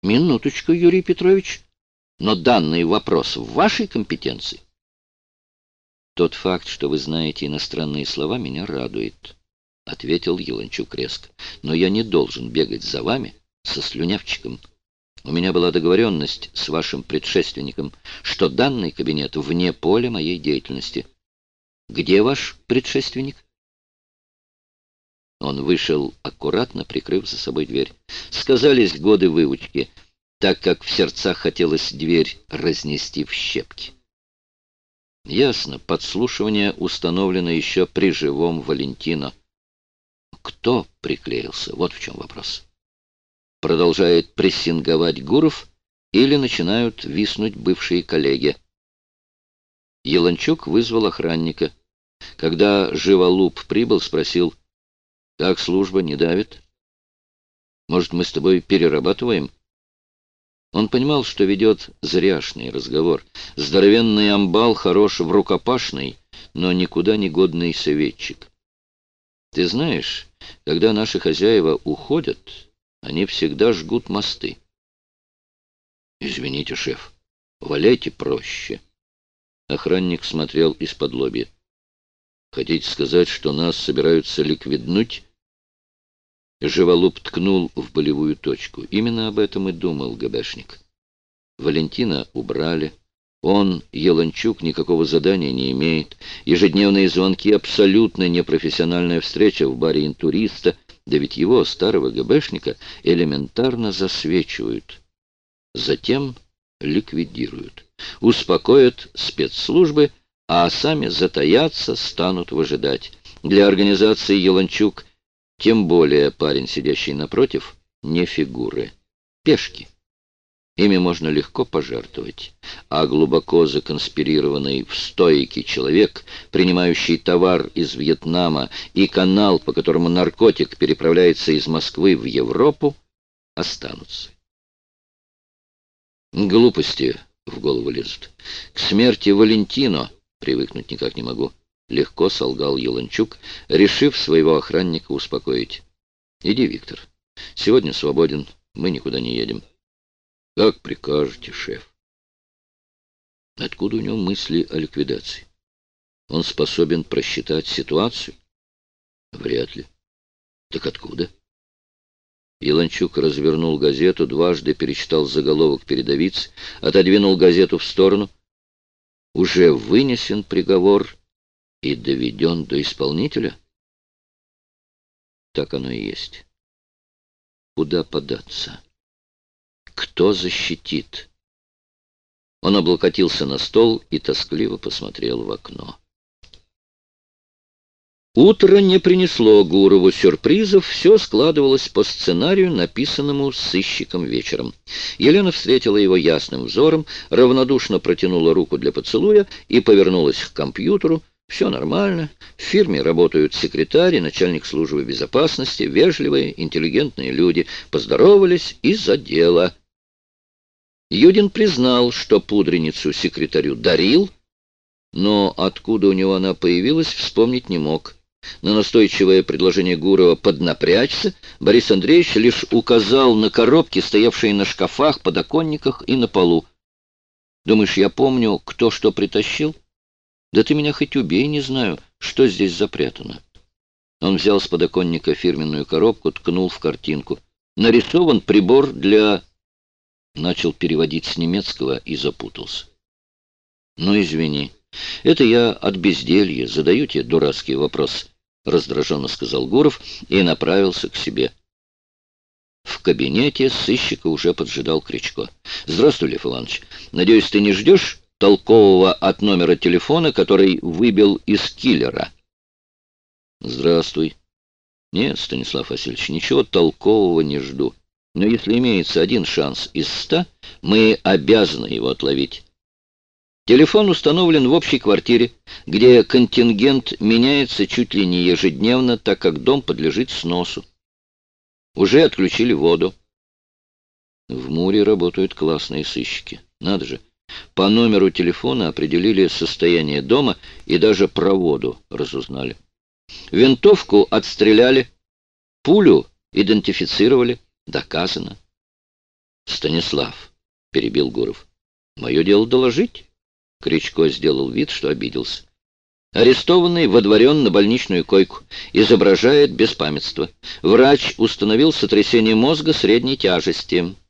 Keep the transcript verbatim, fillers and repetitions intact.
Минуточку, Юрий Петрович. Но данный вопрос в вашей компетенции. Тот факт, что вы знаете иностранные слова, меня радует, — ответил Еланчук резко. Но я не должен бегать за вами со слюнявчиком. У меня была договоренность с вашим предшественником, что данный кабинет вне поля моей деятельности. Где ваш предшественник? Он вышел, аккуратно прикрыв за собой дверь. Сказались годы выучки, так как в сердцах хотелось дверь разнести в щепки. Ясно, подслушивание установлено еще при живом Валентино. Кто приклеился? Вот в чем вопрос. Продолжает прессинговать Гуров или начинают виснуть бывшие коллеги? Еланчук вызвал охранника. Когда Живолуп прибыл, спросил: «Как служба, не давит? Может, мы с тобой перерабатываем?» Он понимал, что ведет зряшный разговор. Здоровенный амбал хорош в рукопашной, но никуда не годный советчик. Ты знаешь, когда наши хозяева уходят, они всегда жгут мосты. Извините, шеф, валяйте проще. Охранник смотрел из-под лобья. Хотите сказать, что нас собираются ликвиднуть? Живолуп ткнул в болевую точку. Именно об этом и думал ГБшник. Валентина убрали. Он, Еланчук, никакого задания не имеет. Ежедневные звонки — абсолютно непрофессиональная встреча в баре интуриста. Да ведь его, старого ГБшника, элементарно засвечивают. Затем ликвидируют. Успокоят спецслужбы, а сами затаятся, станут выжидать. Для организации Еланчук, тем более парень, сидящий напротив, не фигуры, пешки. Ими можно легко пожертвовать, а глубоко законспирированный в стойке человек, принимающий товар из Вьетнама, и канал, по которому наркотик переправляется из Москвы в Европу, останутся. Глупости в голову лезут. К смерти Валентино привыкнуть никак не могу. Легко солгал Еланчук, решив своего охранника успокоить. Иди, Виктор. Сегодня свободен, мы никуда не едем. Как прикажете, шеф. Откуда у него мысли о ликвидации? Он способен просчитать ситуацию? Вряд ли. Так откуда? Еланчук развернул газету, дважды перечитал заголовок передовицы, отодвинул газету в сторону. Уже вынесен приговор и доведен до исполнителя? Так оно и есть. Куда податься? Кто защитит? Он облокотился на стол и тоскливо посмотрел в окно. Утро не принесло Гурову сюрпризов, все складывалось по сценарию, написанному сыщиком вечером. Елена встретила его ясным взором, равнодушно протянула руку для поцелуя и повернулась к компьютеру. Все нормально. В фирме работают секретарь и начальник службы безопасности, вежливые, интеллигентные люди. Поздоровались и за дело. Юдин признал, что пудреницу секретарю дарил, но откуда у него она появилась, вспомнить не мог. На настойчивое предложение Гурова поднапрячься Борис Андреевич лишь указал на коробки, стоявшие на шкафах, подоконниках и на полу. «Думаешь, я помню, кто что притащил? Да ты меня хоть убей, не знаю, что здесь запрятано». Он взял с подоконника фирменную коробку, ткнул в картинку. «Нарисован прибор для...» Начал переводить с немецкого и запутался. «Ну, извини, это я от безделья задаю тебе дурацкий вопрос», — раздраженно сказал Гуров и направился к себе. В кабинете сыщика уже поджидал Кричко. «Здравствуй, Лев Иванович. Надеюсь, ты не ждешь толкового от номера телефона, который выбил из киллера?» «Здравствуй. Нет, Станислав Васильевич, ничего толкового не жду. Но если имеется один шанс из ста, мы обязаны его отловить. Телефон установлен в общей квартире, где контингент меняется чуть ли не ежедневно, так как дом подлежит сносу. Уже отключили воду. В Муре работают классные сыщики. Надо же. По номеру телефона определили состояние дома и даже про воду разузнали. Винтовку отстреляли, пулю идентифицировали. Доказано. Станислав, — перебил Гуров, — мое дело доложить. Кричко сделал вид, что обиделся. Арестованный водворен на больничную койку, изображает беспамятство. Врач установил сотрясение мозга средней тяжести.